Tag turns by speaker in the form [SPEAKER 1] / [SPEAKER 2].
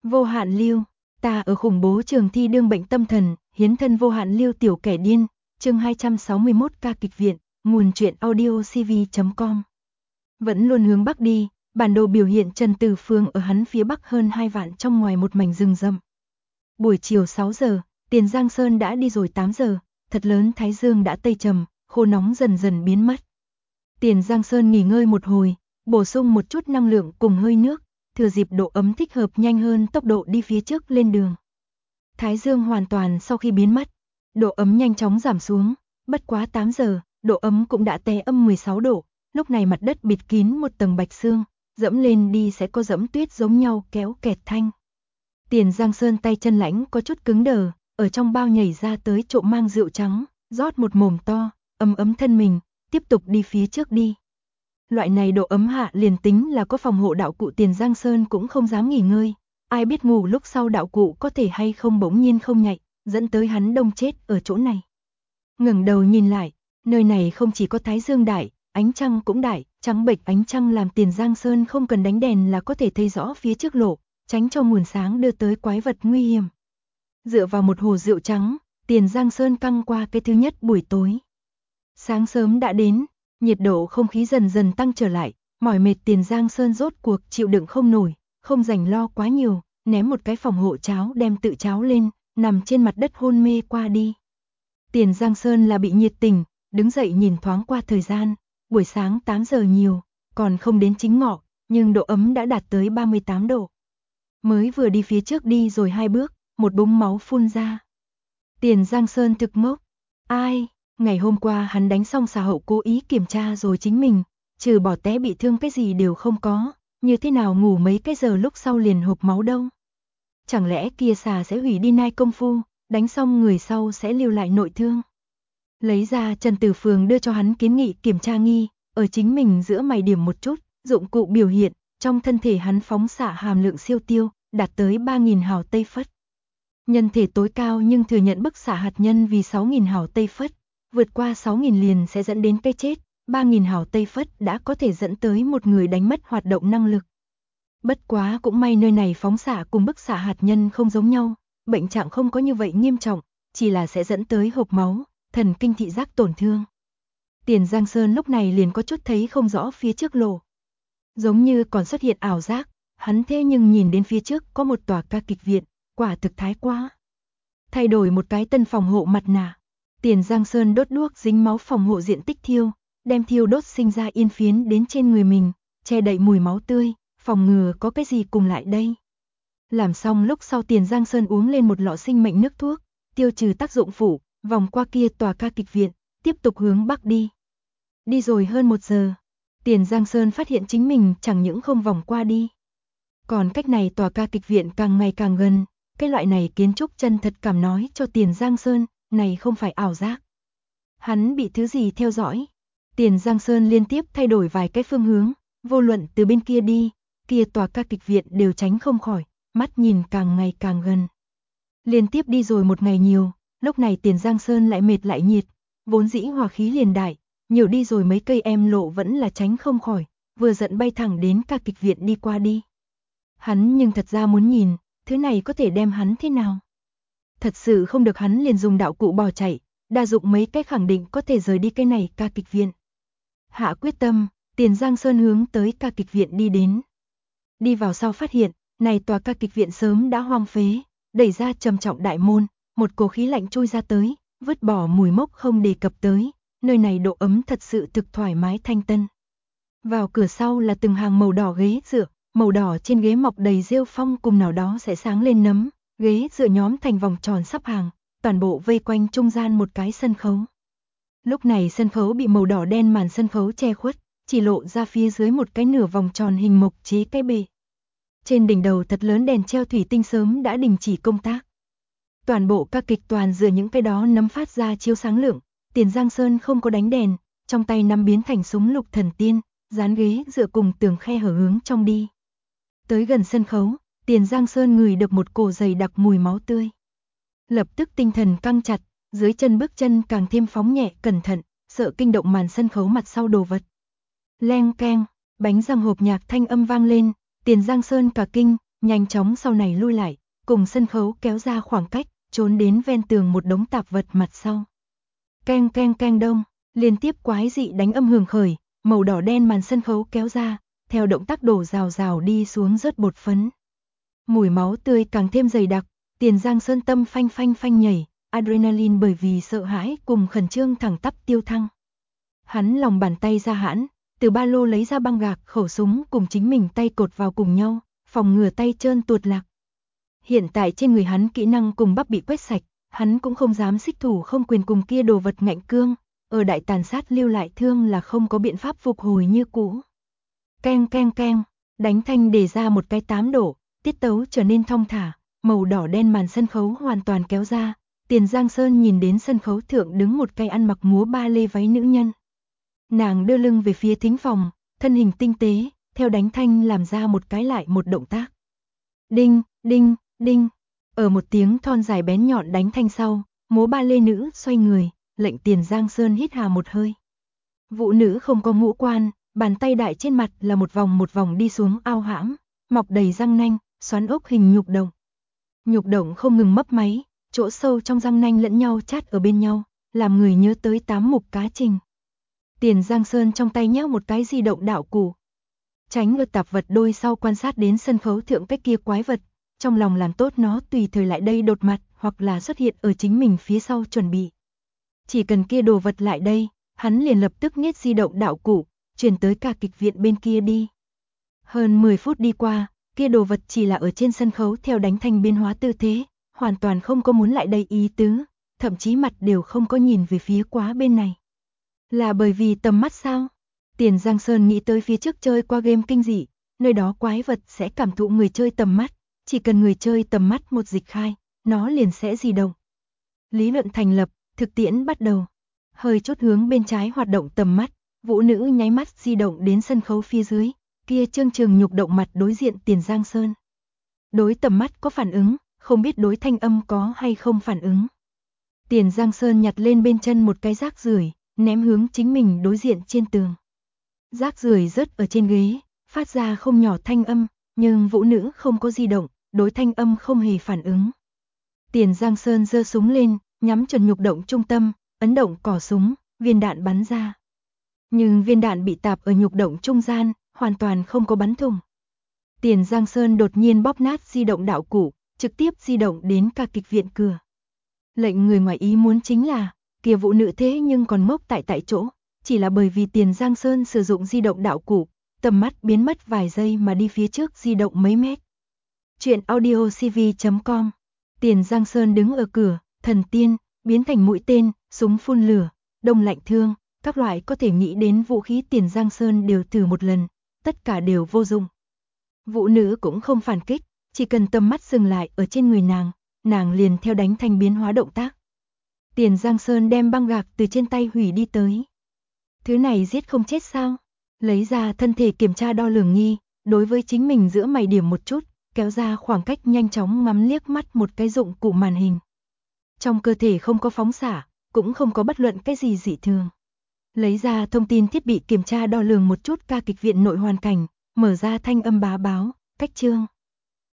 [SPEAKER 1] Vô hạn lưu, ta ở khủng bố trường thi đương bệnh tâm thần, hiến thân vô hạn lưu tiểu kẻ điên, chương 261 ca kịch viện, nguồn truyện audio cv.com. Vẫn luôn hướng bắc đi, bản đồ biểu hiện Trần Từ Phương ở hắn phía bắc hơn 2 vạn trong ngoài một mảnh rừng rậm. Buổi chiều 6 giờ, Tiền Giang Sơn đã đi rồi 8 giờ, thật lớn thái dương đã tây trầm, khô nóng dần dần biến mất. Tiền Giang Sơn nghỉ ngơi một hồi, bổ sung một chút năng lượng cùng hơi nước, thừa dịp độ ấm thích hợp nhanh hơn tốc độ đi phía trước lên đường. Thái dương hoàn toàn sau khi biến mất, độ ấm nhanh chóng giảm xuống, bất quá 8 giờ, độ ấm cũng đã té âm 16 độ, lúc này mặt đất bịt kín một tầng bạch sương, dẫm lên đi sẽ có dẫm tuyết giống nhau kéo kẹt thanh. Tiền Giang Sơn tay chân lãnh có chút cứng đờ, ở trong bao nhảy ra tới trộm mang rượu trắng, rót một mồm to, ấm thân mình, tiếp tục đi phía trước đi. Loại này độ ấm hạ liền tính là có phòng hộ đạo cụ Tiền Giang Sơn cũng không dám nghỉ ngơi, ai biết ngủ lúc sau đạo cụ có thể hay không bỗng nhiên không nhạy, dẫn tới hắn đông chết ở chỗ này. Ngẩng đầu nhìn lại, nơi này không chỉ có thái dương đại, ánh trăng cũng đại, trắng bệch ánh trăng làm Tiền Giang Sơn không cần đánh đèn là có thể thấy rõ phía trước lộ, tránh cho nguồn sáng đưa tới quái vật nguy hiểm. Dựa vào một hồ rượu trắng, Tiền Giang Sơn căng qua cái thứ nhất buổi tối. Sáng sớm đã đến, nhiệt độ không khí dần dần tăng trở lại, mỏi mệt Tiền Giang Sơn rốt cuộc chịu đựng không nổi, không rảnh lo quá nhiều, ném một cái phòng hộ cháo đem tự cháo lên, nằm trên mặt đất hôn mê qua đi. Tiền Giang Sơn là bị nhiệt tình, đứng dậy nhìn thoáng qua thời gian, buổi sáng 8 giờ nhiều, còn không đến chính ngọ, nhưng độ ấm đã đạt tới 38 độ. Mới vừa đi phía trước đi rồi 2 bước, một búng máu phun ra. Tiền Giang Sơn thực ngốc, ai? Ngày hôm qua hắn đánh xong xà hậu cố ý kiểm tra rồi chính mình, trừ bỏ té bị thương cái gì đều không có, như thế nào ngủ mấy cái giờ lúc sau liền hộc máu đâu. Chẳng lẽ kia xà sẽ hủy đi nai công phu, đánh xong người sau sẽ lưu lại nội thương. Lấy ra Trần Tử Phường đưa cho hắn kiến nghị kiểm tra nghi, ở chính mình giữa mày điểm một chút, dụng cụ biểu hiện, trong thân thể hắn phóng xạ hàm lượng siêu tiêu, đạt tới 3.000 hào Tây Phất. Nhân thể tối cao nhưng thừa nhận bức xạ hạt nhân vì 6.000 hào Tây Phất. Vượt qua 6.000 liền sẽ dẫn đến cái chết, 3.000 hào Tây Phất đã có thể dẫn tới một người đánh mất hoạt động năng lực. Bất quá cũng may nơi này phóng xạ cùng bức xạ hạt nhân không giống nhau, bệnh trạng không có như vậy nghiêm trọng, chỉ là sẽ dẫn tới hộc máu, thần kinh thị giác tổn thương. Tiền Giang Sơn lúc này liền có chút thấy không rõ phía trước lộ. Giống như còn xuất hiện ảo giác, hắn thế nhưng nhìn đến phía trước có một tòa ca kịch viện, quả thực thái quá. Thay đổi một cái tân phòng hộ mặt nạ. Tiền Giang Sơn đốt đuốc dính máu phòng hộ diện tích thiêu, đem thiêu đốt sinh ra yên phiến đến trên người mình, che đậy mùi máu tươi, phòng ngừa có cái gì cùng lại đây. Làm xong lúc sau Tiền Giang Sơn uống lên một lọ sinh mệnh nước thuốc, tiêu trừ tác dụng phụ, vòng qua kia tòa ca kịch viện, tiếp tục hướng bắc đi. Đi rồi hơn 1 giờ, Tiền Giang Sơn phát hiện chính mình chẳng những không vòng qua đi. Còn cách này tòa ca kịch viện càng ngày càng gần, cái loại này kiến trúc chân thật cảm nói cho Tiền Giang Sơn, này không phải ảo giác. Hắn bị thứ gì theo dõi? Tiền Giang Sơn liên tiếp thay đổi vài cái phương hướng, vô luận từ bên kia đi, kia tòa ca kịch viện đều tránh không khỏi, mắt nhìn càng ngày càng gần. Liên tiếp đi rồi một ngày nhiều, lúc này Tiền Giang Sơn lại mệt lại nhiệt, vốn dĩ hòa khí liền đại, nhiều đi rồi mấy cây em lộ vẫn là tránh không khỏi, vừa giận bay thẳng đến ca kịch viện đi qua đi. Hắn nhưng thật ra muốn nhìn, thứ này có thể đem hắn thế nào? Thật sự không được hắn liền dùng đạo cụ bỏ chạy, đa dụng mấy cách khẳng định có thể rời đi cái này ca kịch viện. Hạ quyết tâm, Tiền Giang Sơn hướng tới ca kịch viện đi đến. Đi vào sau phát hiện, này tòa ca kịch viện sớm đã hoang phế, đẩy ra trầm trọng đại môn, một cổ khí lạnh trôi ra tới, vứt bỏ mùi mốc không đề cập tới, nơi này độ ấm thật sự thực thoải mái thanh tân. Vào cửa sau là từng hàng màu đỏ ghế dựa, màu đỏ trên ghế mọc đầy rêu phong cùng nào đó sẽ sáng lên nấm. Ghế dựa nhóm thành vòng tròn sắp hàng, toàn bộ vây quanh trung gian một cái sân khấu. Lúc này sân khấu bị màu đỏ đen màn sân khấu che khuất, chỉ lộ ra phía dưới một cái nửa vòng tròn hình mộc chế cái bề. Trên đỉnh đầu thật lớn đèn treo thủy tinh sớm đã đình chỉ công tác. Toàn bộ ca kịch toàn dựa những cái đó nấm phát ra chiếu sáng lượng, Tiền Giang Sơn không có đánh đèn, trong tay nắm biến thành súng lục thần tiên, dán ghế dựa cùng tường khe hở hướng trong đi. Tới gần sân khấu, Tiền Giang Sơn ngửi được một cổ dày đặc mùi máu tươi. Lập tức tinh thần căng chặt, dưới chân bước chân càng thêm phóng nhẹ cẩn thận, sợ kinh động màn sân khấu mặt sau đồ vật. Leng keng, bánh răng hộp nhạc thanh âm vang lên, Tiền Giang Sơn cả kinh, nhanh chóng sau này lui lại, cùng sân khấu kéo ra khoảng cách, trốn đến ven tường một đống tạp vật mặt sau. Keng keng keng đông, liên tiếp quái dị đánh âm hưởng khởi, màu đỏ đen màn sân khấu kéo ra, theo động tác đổ rào rào đi xuống rớt bột phấn. Mùi máu tươi càng thêm dày đặc, Tiền Giang Sơn tâm phanh phanh phanh nhảy, adrenaline bởi vì sợ hãi cùng khẩn trương thẳng tắp tiêu thăng. Hắn lòng bàn tay ra hãn, từ ba lô lấy ra băng gạc, khẩu súng cùng chính mình tay cột vào cùng nhau, phòng ngừa tay trơn tuột lạc. Hiện tại trên người hắn kỹ năng cùng bắp bị quét sạch, hắn cũng không dám xích thủ không quyền cùng kia đồ vật ngạnh cương, ở đại tàn sát lưu lại thương là không có biện pháp phục hồi như cũ. Keng keng keng, đánh thanh để ra một cái 8 độ, tiết tấu trở nên thong thả, màu đỏ đen màn sân khấu hoàn toàn kéo ra, Tiền Giang Sơn nhìn đến sân khấu thượng đứng một cây ăn mặc múa ba lê váy nữ nhân. Nàng đưa lưng về phía thính phòng, thân hình tinh tế, theo đánh thanh làm ra một cái lại một động tác. Đinh, đinh, đinh, ở một tiếng thon dài bén nhọn đánh thanh sau, múa ba lê nữ xoay người, lệnh Tiền Giang Sơn hít hà một hơi. Vũ nữ không có ngũ quan, bàn tay đại trên mặt là một vòng đi xuống ao hãm, mọc đầy răng nanh, xoắn ốc hình nhục động. Nhục động không ngừng mấp máy, chỗ sâu trong răng nanh lẫn nhau chát ở bên nhau, làm người nhớ tới 8 mục cá trình. Tiền Giang Sơn trong tay nhấc một cái di động đạo cụ. Tránh ở tạp vật đôi sau quan sát đến sân khấu thượng cái kia quái vật, trong lòng làm tốt nó tùy thời lại đây đột mặt hoặc là xuất hiện ở chính mình phía sau chuẩn bị. Chỉ cần kia đồ vật lại đây, hắn liền lập tức nhét di động đạo cụ, chuyển tới ca kịch viện bên kia đi. Hơn 10 phút đi qua, kia đồ vật chỉ là ở trên sân khấu theo đánh thanh biến hóa tư thế, hoàn toàn không có muốn lại đây ý tứ, thậm chí mặt đều không có nhìn về phía quá bên này. Là bởi vì tầm mắt sao? Tiền Giang Sơn nghĩ tới phía trước chơi qua game kinh dị, nơi đó quái vật sẽ cảm thụ người chơi tầm mắt, chỉ cần người chơi tầm mắt một dịch khai, nó liền sẽ di động. Lý luận thành lập, thực tiễn bắt đầu. Hơi chốt hướng bên trái hoạt động tầm mắt, vũ nữ nháy mắt di động đến sân khấu phía dưới, kia trương trừng nhục động mặt đối diện Tiền Giang Sơn. Đối tầm mắt có phản ứng, không biết đối thanh âm có hay không phản ứng. Tiền Giang Sơn nhặt lên bên chân một cái rác rưởi, ném hướng chính mình đối diện trên tường. Rác rưởi rớt ở trên ghế, phát ra không nhỏ thanh âm, nhưng vũ nữ không có di động, đối thanh âm không hề phản ứng. Tiền Giang Sơn giơ súng lên, nhắm chuẩn nhục động trung tâm, ấn động cò súng, viên đạn bắn ra. Nhưng viên đạn bị tạp ở nhục động trung gian, hoàn toàn không có bắn thủng. Tiền Giang Sơn đột nhiên bóp nát di động đạo cụ, trực tiếp di động đến ca kịch viện cửa. Lệnh người ngoài ý muốn chính là, kia vũ nữ thế nhưng còn ngốc tại chỗ, chỉ là bởi vì Tiền Giang Sơn sử dụng di động đạo cụ, tầm mắt biến mất vài giây mà đi phía trước di động mấy mét. Chuyện audiocv.com. Tiền Giang Sơn đứng ở cửa, thần tiên, biến thành mũi tên, súng phun lửa, đông lạnh thương, các loại có thể nghĩ đến vũ khí Tiền Giang Sơn đều thử một lần, tất cả đều vô dụng. Vũ nữ cũng không phản kích, chỉ cần tầm mắt dừng lại ở trên người nàng liền theo đánh thanh biến hóa động tác. Tiền Giang Sơn đem băng gạc từ trên tay hủy đi tới. Thứ này giết không chết sao? Lấy ra thân thể kiểm tra đo lường nghi, đối với chính mình giữa mày điểm một chút, kéo ra khoảng cách nhanh chóng ngắm liếc mắt một cái dụng cụ màn hình. Trong cơ thể không có phóng xạ, cũng không có bất luận cái gì dị thường. Lấy ra thông tin thiết bị kiểm tra đo lường một chút ca kịch viện nội hoàn cảnh, mở ra thanh âm bá báo, cách chương.